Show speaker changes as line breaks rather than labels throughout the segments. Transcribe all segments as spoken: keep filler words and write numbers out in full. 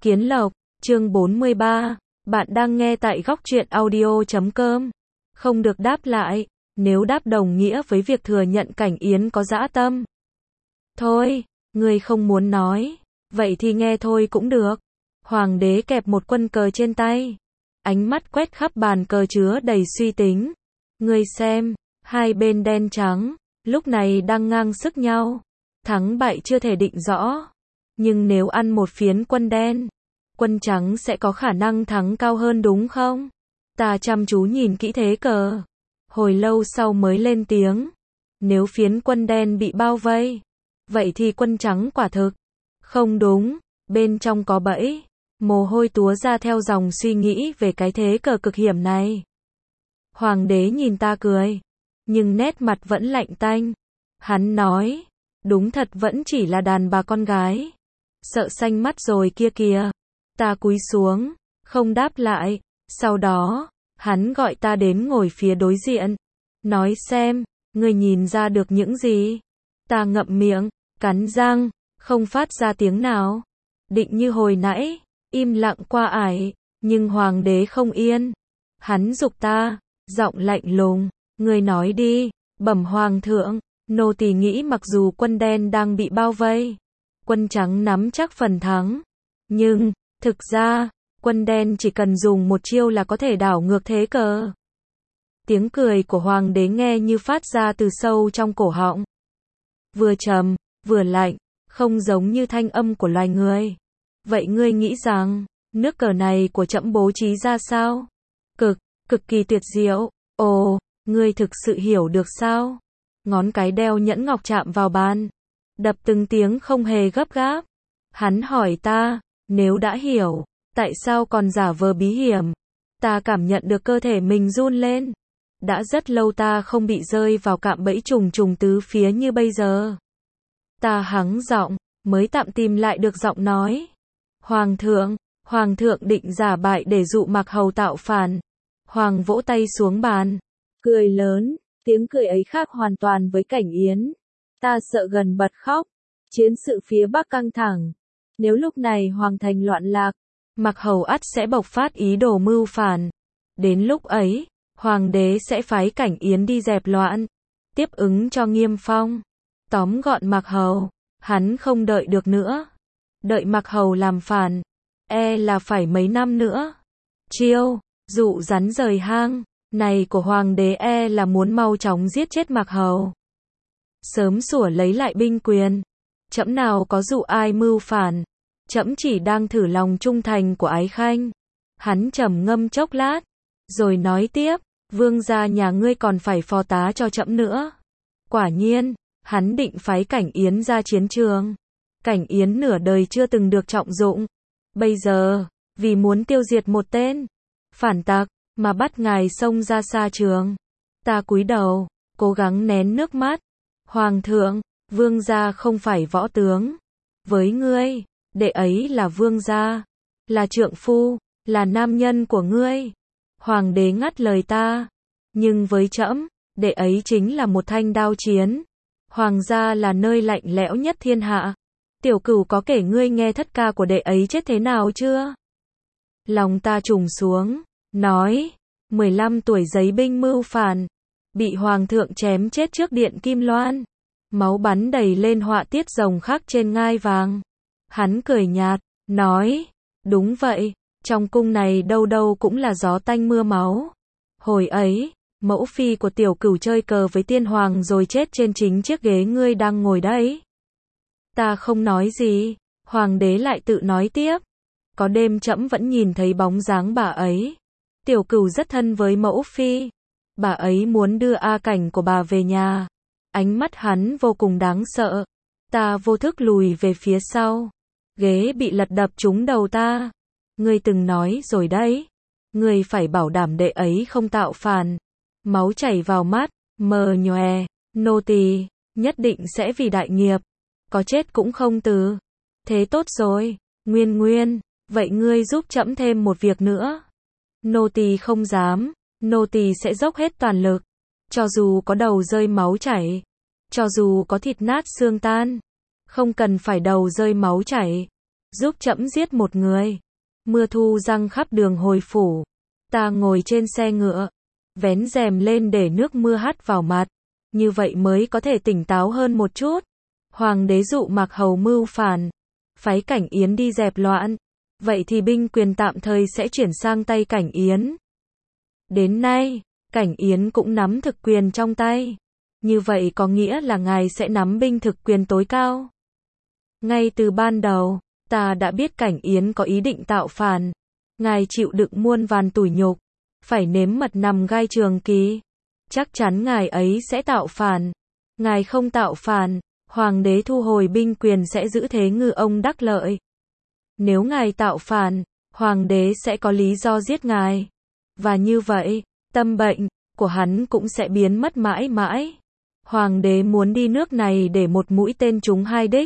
Kiến Lộc, chương bốn mươi ba, bạn đang nghe tại góc truyện audio chấm com. Không được đáp lại, nếu đáp đồng nghĩa với việc thừa nhận Cảnh Yến có dã tâm. Thôi, ngươi không muốn nói, vậy thì nghe thôi cũng được. Hoàng đế kẹp một quân cờ trên tay, ánh mắt quét khắp bàn cờ chứa đầy suy tính. Ngươi xem, hai bên đen trắng, lúc này đang ngang sức nhau. Thắng bại chưa thể định rõ. Nhưng nếu ăn một phiến quân đen, quân trắng sẽ có khả năng thắng cao hơn đúng không? Ta chăm chú nhìn kỹ thế cờ. Hồi lâu sau mới lên tiếng. Nếu phiến quân đen bị bao vây, vậy thì quân trắng quả thực. Không đúng, bên trong có bẫy. Mồ hôi túa ra theo dòng suy nghĩ về cái thế cờ cực hiểm này. Hoàng đế nhìn ta cười, nhưng nét mặt vẫn lạnh tanh. Hắn nói, đúng thật vẫn chỉ là đàn bà con gái. Sợ xanh mắt rồi kia kìa. Ta cúi xuống, không đáp lại. Sau đó, hắn gọi ta đến ngồi phía đối diện. Nói xem, ngươi nhìn ra được những gì? Ta ngậm miệng, cắn răng, không phát ra tiếng nào. Định như hồi nãy, im lặng qua ải, nhưng hoàng đế không yên. Hắn giục ta, giọng lạnh lùng, ngươi nói đi, bẩm hoàng thượng, nô tỳ nghĩ mặc dù quân đen đang bị bao vây, quân trắng nắm chắc phần thắng. Nhưng, thực ra, quân đen chỉ cần dùng một chiêu là có thể đảo ngược thế cờ. Tiếng cười của hoàng đế nghe như phát ra từ sâu trong cổ họng. Vừa trầm, vừa lạnh, không giống như thanh âm của loài người. Vậy ngươi nghĩ rằng, nước cờ này của trẫm bố trí ra sao? Cực, cực kỳ tuyệt diệu. Ồ, ngươi thực sự hiểu được sao? Ngón cái đeo nhẫn ngọc chạm vào bàn, đập từng tiếng không hề gấp gáp. Hắn hỏi ta, nếu đã hiểu, tại sao còn giả vờ bí hiểm? Ta cảm nhận được cơ thể mình run lên. Đã rất lâu ta không bị rơi vào cạm bẫy trùng trùng tứ phía như bây giờ. Ta hắng giọng, mới tạm tìm lại được giọng nói. Hoàng thượng, hoàng thượng định giả bại để dụ Mạc Hầu tạo phản. Hoàng vỗ tay xuống bàn, cười lớn, tiếng cười ấy khác hoàn toàn với Cảnh Yến. Ta sợ gần bật khóc. Chiến sự phía Bắc căng thẳng. Nếu lúc này hoàng thành loạn lạc, Mạc Hầu ắt sẽ bộc phát ý đồ mưu phản. Đến lúc ấy, hoàng đế sẽ phái Cảnh Yến đi dẹp loạn, tiếp ứng cho Nghiêm Phong, tóm gọn Mạc Hầu. Hắn không đợi được nữa. Đợi Mạc Hầu làm phản, e là phải mấy năm nữa. Chiêu dụ rắn rời hang này của hoàng đế e là muốn mau chóng giết chết Mạc Hầu, sớm sủa lấy lại binh quyền. Trẫm nào có dụ ai mưu phản, trẫm chỉ đang thử lòng trung thành của Ái Khanh. Hắn trầm ngâm chốc lát, rồi nói tiếp, vương gia nhà ngươi còn phải phò tá cho trẫm nữa. Quả nhiên, hắn định phái Cảnh Yến ra chiến trường. Cảnh Yến nửa đời chưa từng được trọng dụng. Bây giờ, vì muốn tiêu diệt một tên phản tặc, mà bắt ngài xông ra xa trường. Ta cúi đầu, cố gắng nén nước mắt. Hoàng thượng, vương gia không phải võ tướng. Với ngươi, đệ ấy là vương gia, là trượng phu, là nam nhân của ngươi. Hoàng đế ngắt lời ta. Nhưng với trẫm, đệ ấy chính là một thanh đao chiến. Hoàng gia là nơi lạnh lẽo nhất thiên hạ. Tiểu Cửu có kể ngươi nghe thất ca của đệ ấy chết thế nào chưa? Lòng ta trùng xuống, nói, mười lăm tuổi giấy binh mưu phản, bị hoàng thượng chém chết trước điện Kim Loan, máu bắn đầy lên họa tiết rồng khắc trên ngai vàng. Hắn cười nhạt, nói, đúng vậy, trong cung này đâu đâu cũng là gió tanh mưa máu. Hồi ấy, mẫu phi của Tiểu Cửu chơi cờ với tiên hoàng rồi chết trên chính chiếc ghế ngươi đang ngồi đấy. Ta không nói gì, hoàng đế lại tự nói tiếp. Có đêm trẫm vẫn nhìn thấy bóng dáng bà ấy. Tiểu Cửu rất thân với mẫu phi. Bà ấy muốn đưa A Cảnh của bà về nhà. Ánh mắt hắn vô cùng đáng sợ. Ta vô thức lùi về phía sau. Ghế bị lật đập trúng đầu ta. Ngươi từng nói rồi đấy. Ngươi phải bảo đảm đệ ấy không tạo phản. Máu chảy vào mắt, mờ nhòe. Nô tỳ nhất định sẽ vì đại nghiệp, có chết cũng không từ. Thế tốt rồi, Nguyên Nguyên, vậy ngươi giúp trẫm thêm một việc nữa. Nô tỳ không dám, nô tỳ sẽ dốc hết toàn lực. Cho dù có đầu rơi máu chảy, cho dù có thịt nát xương tan, không cần phải đầu rơi máu chảy. giúp trẫm giết một người. Mưa thu răng khắp đường hồi phủ. Ta ngồi trên xe ngựa, vén rèm lên để nước mưa hắt vào mặt, như vậy mới có thể tỉnh táo hơn một chút. Hoàng đế dụ Mạc Hầu mưu phản, phái Cảnh Yến đi dẹp loạn, vậy thì binh quyền tạm thời sẽ chuyển sang tay Cảnh Yến. Đến nay, Cảnh Yến cũng nắm thực quyền trong tay. Như vậy có nghĩa là ngài sẽ nắm binh thực quyền tối cao. Ngay từ ban đầu, ta đã biết Cảnh Yến có ý định tạo phản. Ngài chịu đựng muôn vàn tủi nhục, phải nếm mật nằm gai trường kỳ. Chắc chắn ngài ấy sẽ tạo phản. Ngài không tạo phản, hoàng đế thu hồi binh quyền sẽ giữ thế ngư ông đắc lợi. Nếu ngài tạo phản, hoàng đế sẽ có lý do giết ngài. Và như vậy, tâm bệnh của hắn cũng sẽ biến mất mãi mãi. Hoàng đế muốn đi nước này để một mũi tên trúng hai đích.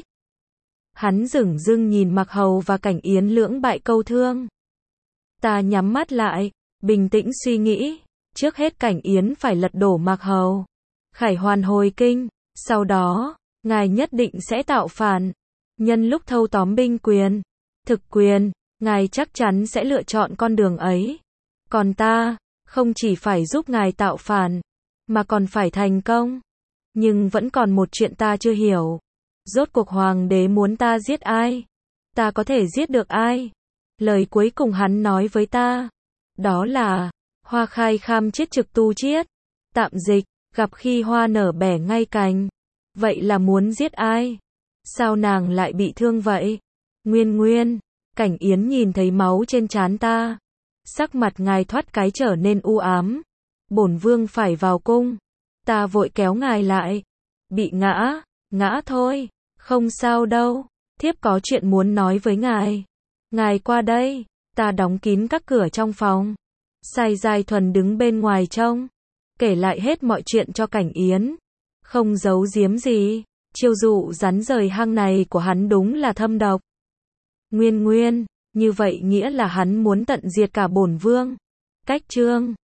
Hắn dửng dưng nhìn Mạc Hầu và Cảnh Yến lưỡng bại câu thương. Ta nhắm mắt lại, bình tĩnh suy nghĩ. Trước hết Cảnh Yến phải lật đổ Mạc Hầu, khải hoàn hồi kinh. Sau đó, ngài nhất định sẽ tạo phản. Nhân lúc thâu tóm binh quyền, thực quyền, ngài chắc chắn sẽ lựa chọn con đường ấy. Còn ta, không chỉ phải giúp ngài tạo phản, mà còn phải thành công. Nhưng vẫn còn một chuyện ta chưa hiểu. Rốt cuộc hoàng đế muốn ta giết ai? Ta có thể giết được ai? Lời cuối cùng hắn nói với ta, đó là, hoa khai kham chiết trực tu chiết. Tạm dịch, gặp khi hoa nở bẻ ngay cành. Vậy là muốn giết ai? Sao nàng lại bị thương vậy? Nguyên Nguyên, Cảnh Yến nhìn thấy máu trên trán ta. Sắc mặt ngài thoát cái trở nên u ám. Bổn vương phải vào cung. Ta vội kéo ngài lại. Bị ngã, ngã thôi, không sao đâu. Thiếp có chuyện muốn nói với ngài. Ngài qua đây. Ta đóng kín các cửa trong phòng. Sai Giai Thuần đứng bên ngoài trông, kể lại hết mọi chuyện cho Cảnh Yến. Không giấu giếm gì. Chiêu dụ rắn rời hang này của hắn đúng là thâm độc. Nguyên Nguyên, như vậy nghĩa là hắn muốn tận diệt cả bổn vương. Cách chương